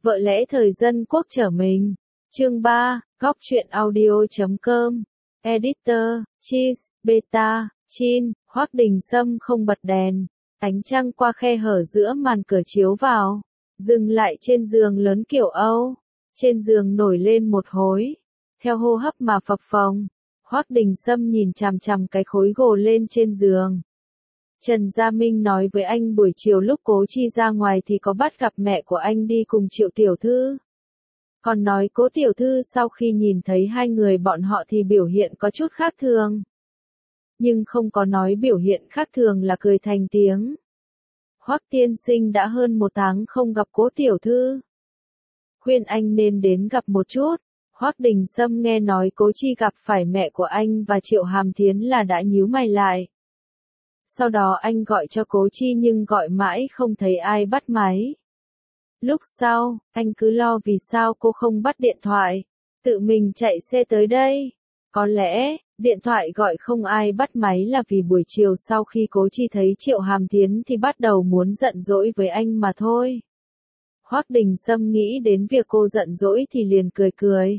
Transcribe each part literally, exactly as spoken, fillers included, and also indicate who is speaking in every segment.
Speaker 1: Vợ lẽ thời dân quốc trở mình. Chương ba, góc truyện audio.com. Editor, Cheese, Beta, Chin, Hoắc Đình Sâm không bật đèn. Ánh trăng qua khe hở giữa màn cửa chiếu vào. Dừng lại trên giường lớn kiểu Âu. Trên giường nổi lên một hối. Theo hô hấp mà phập phồng. Hoắc Đình Sâm nhìn chằm chằm cái khối gồ lên trên giường. Trần Gia Minh nói với anh buổi chiều lúc Cố Chi ra ngoài thì có bắt gặp mẹ của anh đi cùng Triệu Tiểu Thư. Còn nói Cố Tiểu Thư sau khi nhìn thấy hai người bọn họ thì biểu hiện có chút khác thường. Nhưng không có nói biểu hiện khác thường là cười thành tiếng. Hoắc tiên sinh đã hơn một tháng không gặp Cố Tiểu Thư. Khuyên anh nên đến gặp một chút. Hoắc Đình Sâm nghe nói Cố Chi gặp phải mẹ của anh và Triệu Hàm Thiến là đã nhíu mày lại. Sau đó anh gọi cho Cố Chi nhưng gọi mãi không thấy ai bắt máy. Lúc sau, anh cứ lo vì sao cô không bắt điện thoại, tự mình chạy xe tới đây. Có lẽ, điện thoại gọi không ai bắt máy là vì buổi chiều sau khi Cố Chi thấy Triệu Hàm Thiến thì bắt đầu muốn giận dỗi với anh mà thôi. Hoắc Đình Sâm nghĩ đến việc cô giận dỗi thì liền cười cười.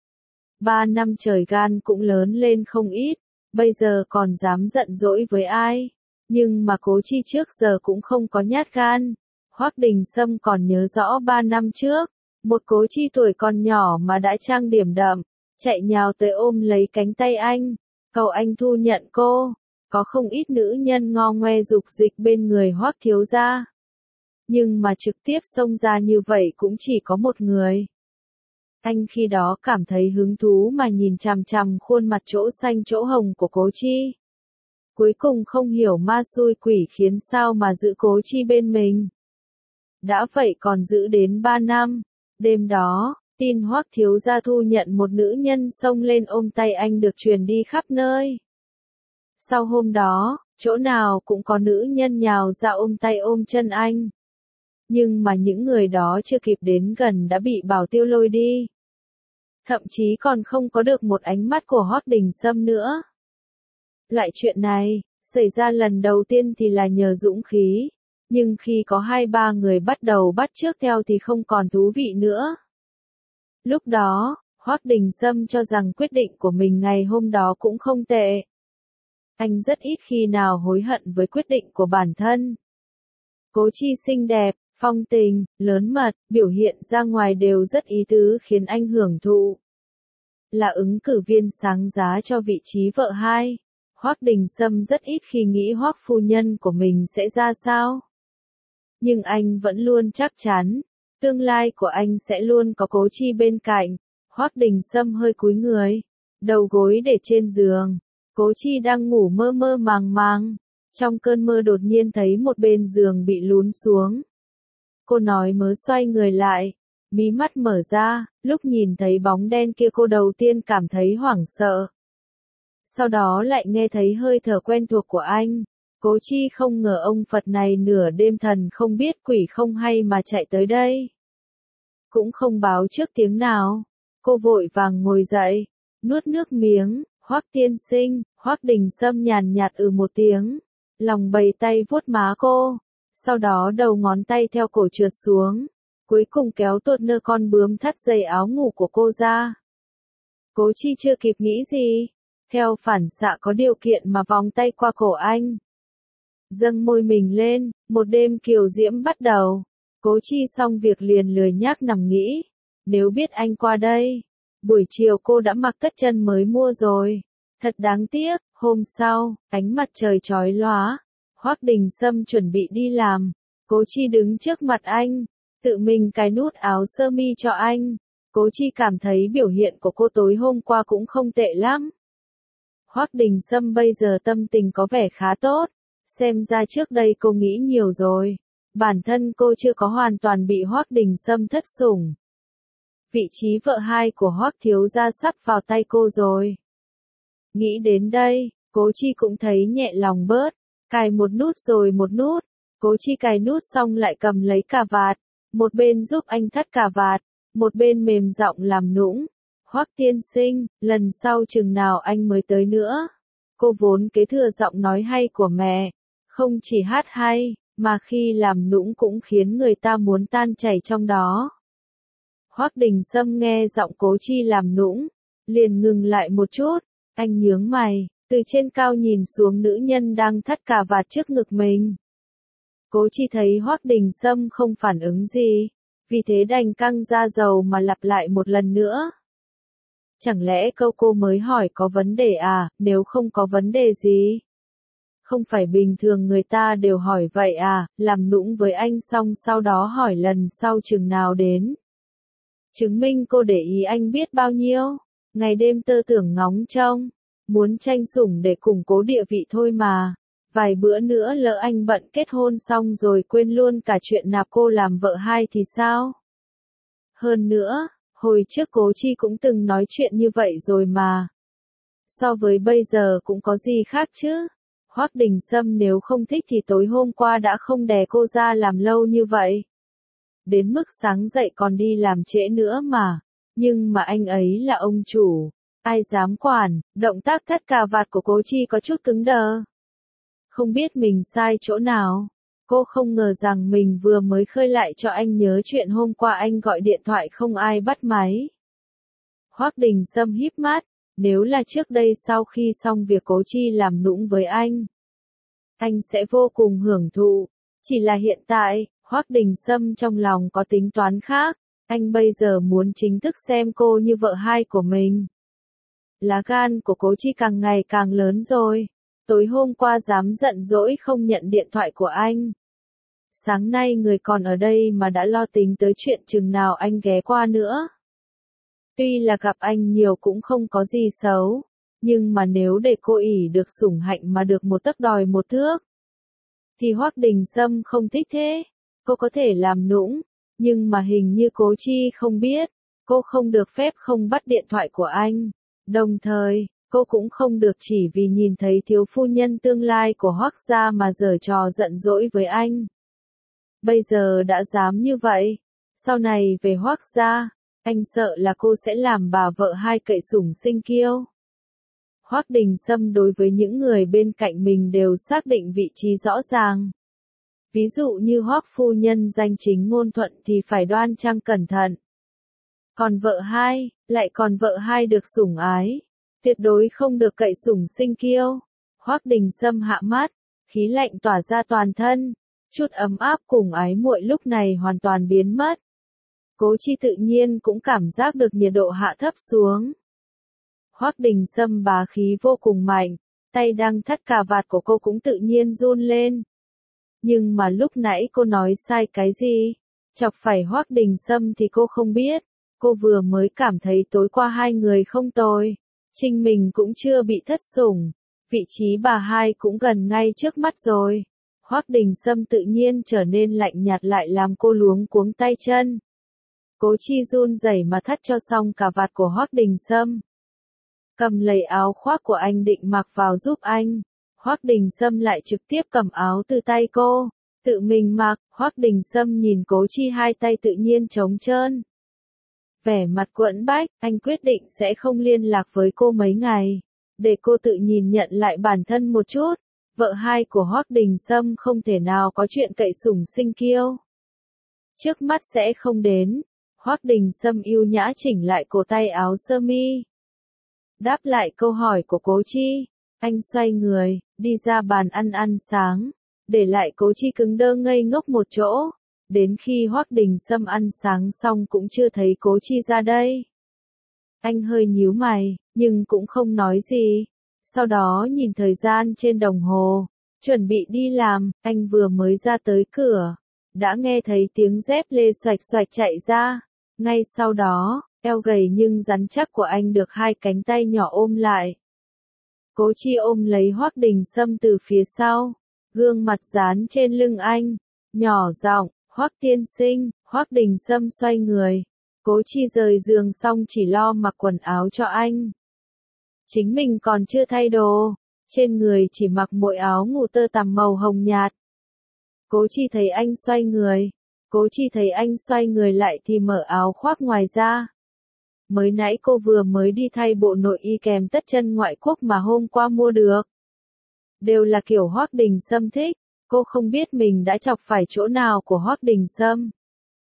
Speaker 1: Ba năm trời gan cũng lớn lên không ít, bây giờ còn dám giận dỗi với ai. Nhưng mà Cố Chi trước giờ cũng không có nhát gan. Hoắc Đình Sâm còn nhớ rõ ba năm trước, một Cố Chi tuổi còn nhỏ mà đã trang điểm đậm, chạy nhào tới ôm lấy cánh tay anh, cầu anh thu nhận cô. Có không ít nữ nhân ngo ngoe dục dịch bên người Hoắc thiếu gia. Nhưng mà trực tiếp xông ra như vậy cũng chỉ có một người. Anh khi đó cảm thấy hứng thú mà nhìn chằm chằm khuôn mặt chỗ xanh chỗ hồng của Cố Chi. Cuối cùng không hiểu ma xui quỷ khiến sao mà giữ Cố Chi bên mình. Đã vậy còn giữ đến ba năm. Đêm đó, tin Hoắc thiếu gia thu nhận một nữ nhân xông lên ôm tay anh được truyền đi khắp nơi. Sau hôm đó, chỗ nào cũng có nữ nhân nhào ra ôm tay ôm chân anh. Nhưng mà những người đó chưa kịp đến gần đã bị bảo tiêu lôi đi. Thậm chí còn không có được một ánh mắt của Hoắc Đình Sâm nữa. Loại chuyện này, xảy ra lần đầu tiên thì là nhờ dũng khí, nhưng khi có hai ba người bắt đầu bắt chước theo thì không còn thú vị nữa. Lúc đó, Hoắc Đình Sâm cho rằng quyết định của mình ngày hôm đó cũng không tệ. Anh rất ít khi nào hối hận với quyết định của bản thân. Cố Chi xinh đẹp, phong tình, lớn mật, biểu hiện ra ngoài đều rất ý tứ khiến anh hưởng thụ. Là ứng cử viên sáng giá cho vị trí vợ hai. Hoắc Đình Sâm rất ít khi nghĩ Hoắc phu nhân của mình sẽ ra sao. Nhưng anh vẫn luôn chắc chắn, tương lai của anh sẽ luôn có Cố Chi bên cạnh. Hoắc Đình Sâm hơi cúi người, đầu gối để trên giường. Cố Chi đang ngủ mơ mơ màng màng. Trong cơn mơ đột nhiên thấy một bên giường bị lún xuống. Cô nói mớ xoay người lại, mí mắt mở ra, lúc nhìn thấy bóng đen kia cô đầu tiên cảm thấy hoảng sợ. Sau đó lại nghe thấy hơi thở quen thuộc của anh. Cố Chi không ngờ ông Phật này nửa đêm thần không biết quỷ không hay mà chạy tới đây. Cũng không báo trước tiếng nào. Cô vội vàng ngồi dậy, nuốt nước miếng. Hoắc tiên sinh. Hoắc Đình Sâm nhàn nhạt ừ một tiếng, lòng bày tay vuốt má cô. Sau đó đầu ngón tay theo cổ trượt xuống, cuối cùng kéo tuột nơ con bướm thắt dây áo ngủ của cô ra. Cố Chi chưa kịp nghĩ gì, theo phản xạ có điều kiện mà vòng tay qua cổ anh. Dâng môi mình lên, một đêm kiều diễm bắt đầu. Cố Chi xong việc liền lười nhác nằm nghĩ, nếu biết anh qua đây, buổi chiều cô đã mặc tất chân mới mua rồi. Thật đáng tiếc. Hôm sau, ánh mặt trời chói lóa, Hoắc Đình Sâm chuẩn bị đi làm. Cố Chi đứng trước mặt anh, tự mình cài nút áo sơ mi cho anh. Cố Chi cảm thấy biểu hiện của cô tối hôm qua cũng không tệ lắm. Hoắc Đình Sâm bây giờ tâm tình có vẻ khá tốt, xem ra trước đây cô nghĩ nhiều rồi. Bản thân cô chưa có hoàn toàn bị Hoắc Đình Sâm thất sủng. Vị trí vợ hai của Hoắc thiếu gia sắp vào tay cô rồi. Nghĩ đến đây, Cố Chi cũng thấy nhẹ lòng bớt, cài một nút rồi một nút. Cố Chi cài nút xong lại cầm lấy cà vạt, một bên giúp anh thắt cà vạt, một bên mềm giọng làm nũng. Hoắc tiên sinh, lần sau chừng nào anh mới tới nữa. Cô vốn kế thừa giọng nói hay của mẹ, không chỉ hát hay, mà khi làm nũng cũng khiến người ta muốn tan chảy trong đó. Hoắc Đình Sâm nghe giọng Cố Chi làm nũng, liền ngừng lại một chút, anh nhướng mày, từ trên cao nhìn xuống nữ nhân đang thắt cà vạt trước ngực mình. Cố Chi thấy Hoắc Đình Sâm không phản ứng gì, vì thế đành căng ra dầu mà lặp lại một lần nữa. Chẳng lẽ câu cô mới hỏi có vấn đề à, nếu không có vấn đề gì? Không phải bình thường người ta đều hỏi vậy à, làm nũng với anh xong sau đó hỏi lần sau chừng nào đến. Chứng minh cô để ý anh biết bao nhiêu, ngày đêm tơ tưởng ngóng trông, muốn tranh sủng để củng cố địa vị thôi mà. Vài bữa nữa lỡ anh bận kết hôn xong rồi quên luôn cả chuyện nạp cô làm vợ hai thì sao? Hơn nữa, hồi trước Cố Chi cũng từng nói chuyện như vậy rồi mà. So với bây giờ cũng có gì khác chứ? Hoắc Đình Sâm nếu không thích thì tối hôm qua đã không đè cô ra làm lâu như vậy. Đến mức sáng dậy còn đi làm trễ nữa mà. Nhưng mà anh ấy là ông chủ. Ai dám quản, động tác thắt cà vạt của Cố Chi có chút cứng đờ. Không biết mình sai chỗ nào. Cô không ngờ rằng mình vừa mới khơi lại cho anh nhớ chuyện hôm qua anh gọi điện thoại không ai bắt máy. Hoắc Đình Sâm híp mắt, nếu là trước đây sau khi xong việc Cố Chi làm nũng với anh, anh sẽ vô cùng hưởng thụ. Chỉ là hiện tại, Hoắc Đình Sâm trong lòng có tính toán khác, anh bây giờ muốn chính thức xem cô như vợ hai của mình. Lá gan của Cố Chi càng ngày càng lớn rồi. Tối hôm qua dám giận dỗi không nhận điện thoại của anh. Sáng nay người còn ở đây mà đã lo tính tới chuyện chừng nào anh ghé qua nữa. Tuy là gặp anh nhiều cũng không có gì xấu, nhưng mà nếu để cô ỷ được sủng hạnh mà được một tấc đòi một thước, thì Hoắc Đình Sâm không thích thế. Cô có thể làm nũng, nhưng mà hình như Cố Chi không biết, cô không được phép không bắt điện thoại của anh. Đồng thời, cô cũng không được chỉ vì nhìn thấy thiếu phu nhân tương lai của Hoắc gia mà giở trò giận dỗi với anh. Bây giờ đã dám như vậy, sau này về Hoắc gia, anh sợ là cô sẽ làm bà vợ hai cậy sủng sinh kiêu. Hoắc Đình Sâm đối với những người bên cạnh mình đều xác định vị trí rõ ràng. Ví dụ như Hoắc phu nhân danh chính ngôn thuận thì phải đoan trang cẩn thận. Còn vợ hai, lại còn vợ hai được sủng ái, tuyệt đối không được cậy sủng sinh kiêu. Hoắc Đình Sâm hạ mắt, khí lạnh tỏa ra toàn thân, chút ấm áp cùng ái muội lúc này hoàn toàn biến mất. Cố Chi tự nhiên cũng cảm giác được nhiệt độ hạ thấp xuống. Hoắc Đình Sâm bá khí vô cùng mạnh, tay đang thắt cà vạt của cô cũng tự nhiên run lên. Nhưng mà lúc nãy cô nói sai cái gì? Chọc phải Hoắc Đình Sâm thì cô không biết. Cô vừa mới cảm thấy tối qua hai người không tồi. Trinh mình cũng chưa bị thất sủng. Vị trí bà hai cũng gần ngay trước mắt rồi. Hoắc Đình Sâm tự nhiên trở nên lạnh nhạt lại làm cô luống cuống tay chân. Cố Chi run rẩy mà thắt cho xong cà vạt của Hoắc Đình Sâm. Cầm lấy áo khoác của anh định mặc vào giúp anh. Hoắc Đình Sâm lại trực tiếp cầm áo từ tay cô, tự mình mặc. Hoắc Đình Sâm nhìn Cố Chi hai tay tự nhiên trống trơn. Vẻ mặt quẫn bách, anh quyết định sẽ không liên lạc với cô mấy ngày, để cô tự nhìn nhận lại bản thân một chút. Vợ hai của Hoắc Đình Sâm không thể nào có chuyện cậy sủng sinh kiêu. Trước mắt sẽ không đến. Hoắc Đình Sâm ưu nhã chỉnh lại cổ tay áo sơ mi. Đáp lại câu hỏi của Cố Chi, anh xoay người, đi ra bàn ăn ăn sáng, để lại Cố Chi cứng đơ ngây ngốc một chỗ. Đến khi Hoắc Đình Sâm ăn sáng xong cũng chưa thấy Cố Chi ra đây. Anh hơi nhíu mày, nhưng cũng không nói gì. Sau đó nhìn thời gian trên đồng hồ, chuẩn bị đi làm, anh vừa mới ra tới cửa, đã nghe thấy tiếng dép lê xoạch xoạch chạy ra. Ngay sau đó, eo gầy nhưng rắn chắc của anh được hai cánh tay nhỏ ôm lại. Cố Chi ôm lấy Hoắc Đình Sâm từ phía sau, gương mặt dán trên lưng anh, nhỏ giọng, Hoắc tiên sinh. Hoắc Đình Sâm xoay người, Cố Chi rời giường xong chỉ lo mặc quần áo cho anh. Chính mình còn chưa thay đồ, trên người chỉ mặc mỗi áo ngủ tơ tằm màu hồng nhạt. Cố Chi thấy anh xoay người, Cố Chi thấy anh xoay người lại thì mở áo khoác ngoài ra. Mới nãy cô vừa mới đi thay bộ nội y kèm tất chân ngoại quốc mà hôm qua mua được. Đều là kiểu Hoắc Đình Sâm thích, cô không biết mình đã chọc phải chỗ nào của Hoắc Đình Sâm.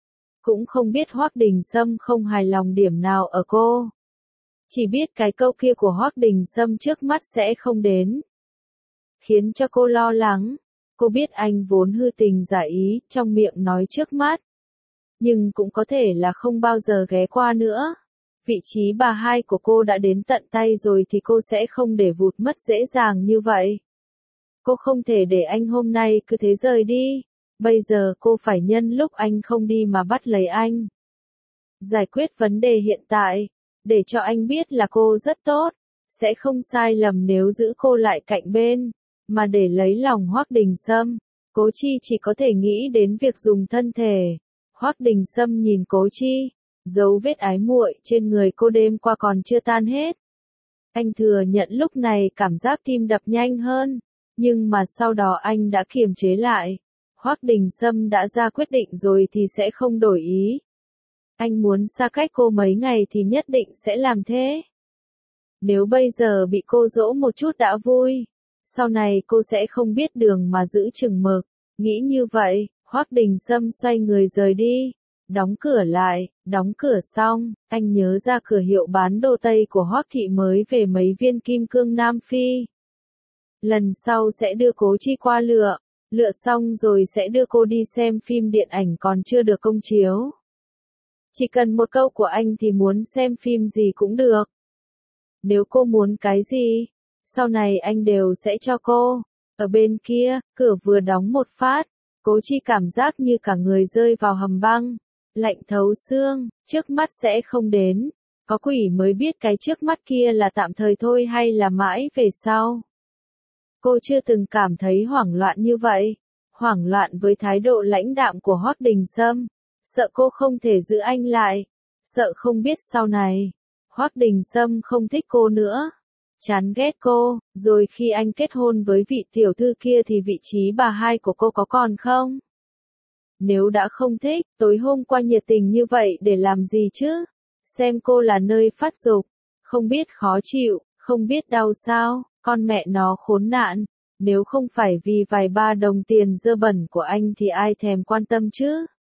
Speaker 1: cũng không biết Hoắc Đình Sâm không hài lòng điểm nào ở cô. Chỉ biết cái câu kia của Hoắc Đình Sâm trước mắt sẽ không đến. Khiến cho cô lo lắng. Cô biết anh vốn hư tình giả ý, trong miệng nói trước mắt. Nhưng cũng có thể là không bao giờ ghé qua nữa. Vị trí bà hai của cô đã đến tận tay rồi thì cô sẽ không để vụt mất dễ dàng như vậy. Cô không thể để anh hôm nay cứ thế rời đi. Bây giờ cô phải nhân lúc anh không đi mà bắt lấy anh. Giải quyết vấn đề hiện tại. Để cho anh biết là cô rất tốt. Sẽ không sai lầm nếu giữ cô lại cạnh bên. Mà để lấy lòng Hoắc Đình Sâm. Cố Chi chỉ có thể nghĩ đến việc dùng thân thể. Hoắc Đình Sâm nhìn Cố Chi. Dấu vết ái muội trên người cô đêm qua còn chưa tan hết. Anh thừa nhận lúc này cảm giác tim đập nhanh hơn. Nhưng mà sau đó anh đã kiềm chế lại. Hoắc Đình Sâm đã ra quyết định rồi thì sẽ không đổi ý. Anh muốn xa cách cô mấy ngày thì nhất định sẽ làm thế. Nếu bây giờ bị cô dỗ một chút đã vui. Sau này cô sẽ không biết đường mà giữ chừng mực. Nghĩ như vậy, Hoắc Đình Sâm xoay người rời đi. Đóng cửa lại, đóng cửa xong, anh nhớ ra cửa hiệu bán đồ Tây của Hoắc Thị mới về mấy viên kim cương Nam Phi. Lần sau sẽ đưa Cố Chi qua lựa, lựa xong rồi sẽ đưa cô đi xem phim điện ảnh còn chưa được công chiếu. Chỉ cần một câu của anh thì muốn xem phim gì cũng được. Nếu cô muốn cái gì, sau này anh đều sẽ cho cô. Ở bên kia, cửa vừa đóng một phát, Cố Chi cảm giác như cả người rơi vào hầm băng. Lạnh thấu xương, trước mắt sẽ không đến. Có quỷ mới biết cái trước mắt kia là tạm thời thôi hay là mãi về sau. Cô chưa từng cảm thấy hoảng loạn như vậy. Hoảng loạn với thái độ lãnh đạm của Hoắc Đình Sâm. Sợ cô không thể giữ anh lại. Sợ không biết sau này. Hoắc Đình Sâm không thích cô nữa. Chán ghét cô. Rồi khi anh kết hôn với vị tiểu thư kia thì vị trí bà hai của cô có còn không? Nếu đã không thích, tối hôm qua nhiệt tình như vậy để làm gì chứ? Xem cô là nơi phát dục. Không biết khó chịu, không biết đau sao, con mẹ nó khốn nạn. Nếu không phải vì vài ba đồng tiền dơ bẩn của anh thì ai thèm quan tâm chứ?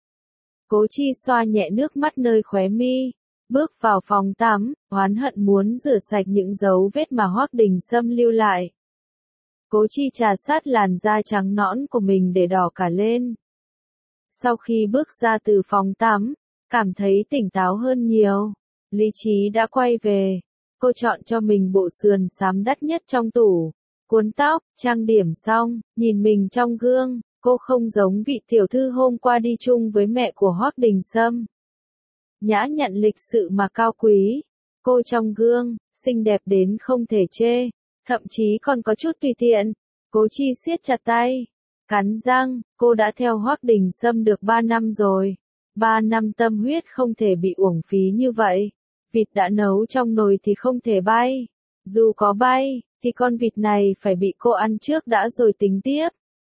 Speaker 1: Cố Chi xoa nhẹ nước mắt nơi khóe mi. Bước vào phòng tắm, oán hận muốn rửa sạch những dấu vết mà Hoắc Đình Sâm lưu lại. Cố Chi trà sát làn da trắng nõn của mình để đỏ cả lên. Sau khi bước ra từ phòng tắm, cảm thấy tỉnh táo hơn nhiều. Lý trí đã quay về. Cô chọn cho mình bộ sườn xám đắt nhất trong tủ. Cuốn tóc, trang điểm xong, nhìn mình trong gương. Cô không giống vị tiểu thư hôm qua đi chung với mẹ của Hoắc Đình Sâm. Nhã nhặn lịch sự mà cao quý. Cô trong gương, xinh đẹp đến không thể chê. Thậm chí còn có chút tùy tiện. Cố Chi siết chặt tay. Cắn răng, cô đã theo Hoắc Đình Sâm được ba năm rồi. Ba năm tâm huyết không thể bị uổng phí như vậy. Vịt đã nấu trong nồi thì không thể bay. Dù có bay, thì con vịt này phải bị cô ăn trước đã rồi tính tiếp.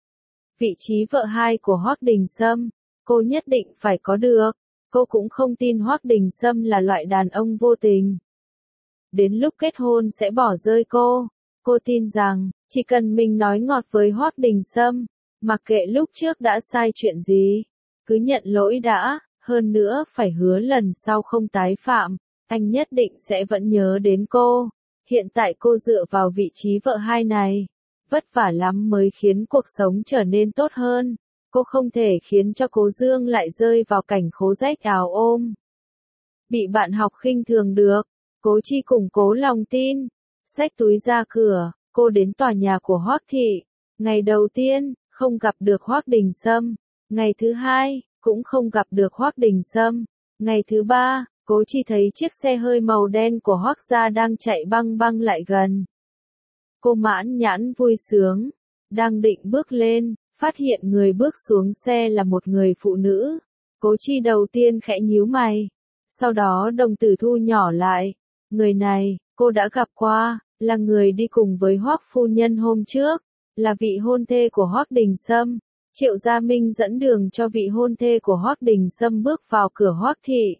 Speaker 1: Vị trí vợ hai của Hoắc Đình Sâm, cô nhất định phải có được. Cô cũng không tin Hoắc Đình Sâm là loại đàn ông vô tình. Đến lúc kết hôn sẽ bỏ rơi cô. Cô tin rằng, chỉ cần mình nói ngọt với Hoắc Đình Sâm, mặc kệ lúc trước đã sai chuyện gì, cứ nhận lỗi đã, hơn nữa phải hứa lần sau không tái phạm, anh nhất định sẽ vẫn nhớ đến cô. Hiện tại cô dựa vào vị trí vợ hai này, vất vả lắm mới khiến cuộc sống trở nên tốt hơn. Cô không thể khiến cho Cố Dương lại rơi vào cảnh khố rách áo ôm. Bị bạn học khinh thường được, Cố Chi củng cố lòng tin, xách túi ra cửa, cô đến tòa nhà của Hoắc Thị. Ngày đầu tiên, không gặp được Hoắc Đình Sâm. Ngày thứ hai, cũng không gặp được Hoắc Đình Sâm. Ngày thứ ba, Cố Chi thấy chiếc xe hơi màu đen của Hoắc gia đang chạy băng băng lại gần. Cô mãn nhãn vui sướng, đang định bước lên, phát hiện người bước xuống xe là một người phụ nữ. Cố Chi đầu tiên khẽ nhíu mày, sau đó đồng tử thu nhỏ lại. Người này, cô đã gặp qua, là người đi cùng với Hoắc phu nhân hôm trước, là vị hôn thê của Hoắc Đình Sâm. Triệu Gia Minh dẫn đường cho vị hôn thê của Hoắc Đình Sâm bước vào cửa Hoắc Thị.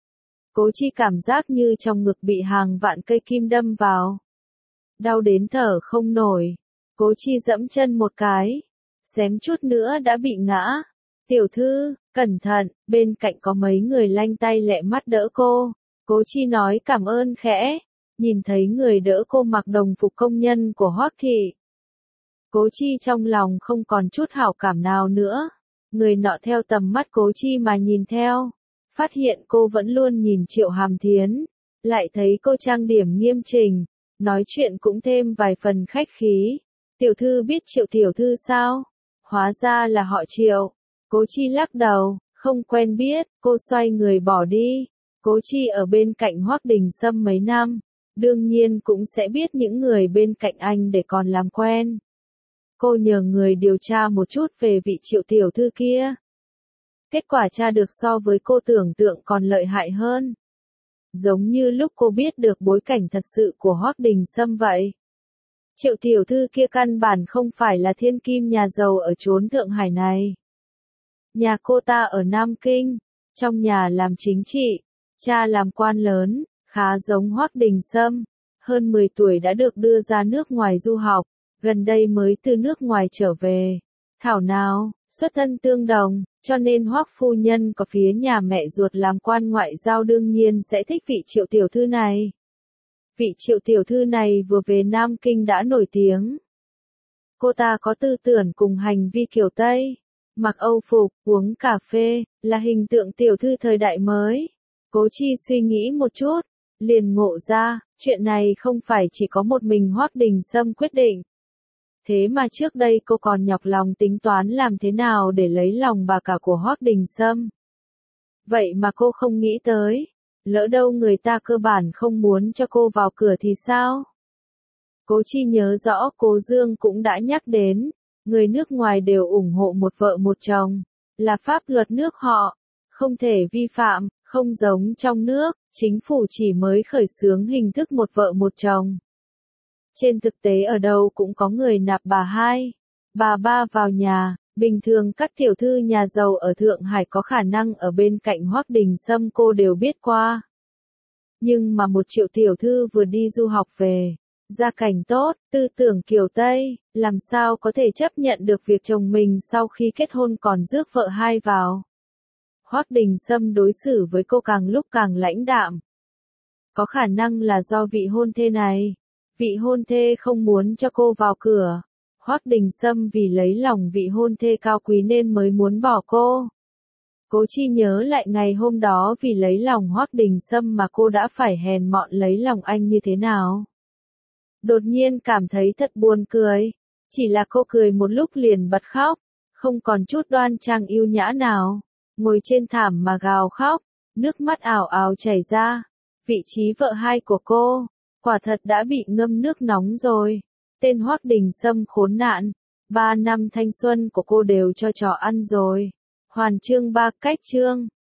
Speaker 1: Cố Chi cảm giác như trong ngực bị hàng vạn cây kim đâm vào. Đau đến thở không nổi. Cố Chi dẫm chân một cái, xém chút nữa đã bị ngã. Tiểu thư, cẩn thận, bên cạnh có mấy người lanh tay lẹ mắt đỡ cô. Cố Chi nói cảm ơn khẽ, nhìn thấy người đỡ cô mặc đồng phục công nhân của Hoắc thị. Cố Chi trong lòng không còn chút hảo cảm nào nữa. Người nọ theo tầm mắt Cố Chi mà nhìn theo, phát hiện cô vẫn luôn nhìn Triệu Hàm Thiến, lại thấy cô trang điểm nghiêm chỉnh, nói chuyện cũng thêm vài phần khách khí. Tiểu thư biết Triệu tiểu thư sao? Hóa ra là họ Triệu. Cố Chi lắc đầu, không quen biết, cô xoay người bỏ đi. Cố Chi ở bên cạnh Hoắc Đình Sâm mấy năm, đương nhiên cũng sẽ biết những người bên cạnh anh để còn làm quen. Cô nhờ người điều tra một chút về vị Triệu tiểu thư kia. Kết quả tra được so với cô tưởng tượng còn lợi hại hơn. Giống như lúc cô biết được bối cảnh thật sự của Hoắc Đình Sâm vậy. Triệu tiểu thư kia căn bản không phải là thiên kim nhà giàu ở chốn Thượng Hải này. Nhà cô ta ở Nam Kinh, trong nhà làm chính trị, cha làm quan lớn, khá giống Hoắc Đình Sâm. Hơn mười tuổi đã được đưa ra nước ngoài du học, gần đây mới từ nước ngoài trở về. Thảo nào, xuất thân tương đồng, cho nên Hoắc phu nhân có phía nhà mẹ ruột làm quan ngoại giao đương nhiên sẽ thích vị Triệu tiểu thư này. Vị Triệu tiểu thư này vừa về Nam Kinh đã nổi tiếng. Cô ta có tư tưởng cùng hành vi kiểu Tây, mặc Âu phục, uống cà phê, là hình tượng tiểu thư thời đại mới. Cố Chi suy nghĩ một chút, liền ngộ ra, chuyện này không phải chỉ có một mình Hoắc Đình Sâm quyết định. Thế mà trước đây cô còn nhọc lòng tính toán làm thế nào để lấy lòng bà cả của Hoắc Đình Sâm. Vậy mà cô không nghĩ tới, lỡ đâu người ta cơ bản không muốn cho cô vào cửa thì sao? Cố Chi nhớ rõ Cố Dương cũng đã nhắc đến, người nước ngoài đều ủng hộ một vợ một chồng, là pháp luật nước họ, không thể vi phạm, không giống trong nước, chính phủ chỉ mới khởi xướng hình thức một vợ một chồng. Trên thực tế ở đâu cũng có người nạp bà hai, bà ba vào nhà, bình thường các tiểu thư nhà giàu ở Thượng Hải có khả năng ở bên cạnh Hoắc Đình Sâm cô đều biết qua. Nhưng mà một Triệu tiểu thư vừa đi du học về, gia cảnh tốt, tư tưởng kiểu Tây, làm sao có thể chấp nhận được việc chồng mình sau khi kết hôn còn rước vợ hai vào. Hoắc Đình Sâm đối xử với cô càng lúc càng lãnh đạm. Có khả năng là do vị hôn thê này. Vị hôn thê không muốn cho cô vào cửa. Hoắc Đình Sâm vì lấy lòng vị hôn thê cao quý nên mới muốn bỏ cô. Cố Chi nhớ lại ngày hôm đó vì lấy lòng Hoắc Đình Sâm mà cô đã phải hèn mọn lấy lòng anh như thế nào. Đột nhiên cảm thấy thật buồn cười. Chỉ là cô cười một lúc liền bật khóc, không còn chút đoan trang yêu nhã nào. Ngồi trên thảm mà gào khóc, nước mắt ào ào chảy ra. Vị trí vợ hai của cô, quả thật đã bị ngâm nước nóng rồi. Tên Hoắc Đình Sâm khốn nạn, ba năm thanh xuân của cô đều cho trò ăn rồi. Hoàn chương ba cách chương.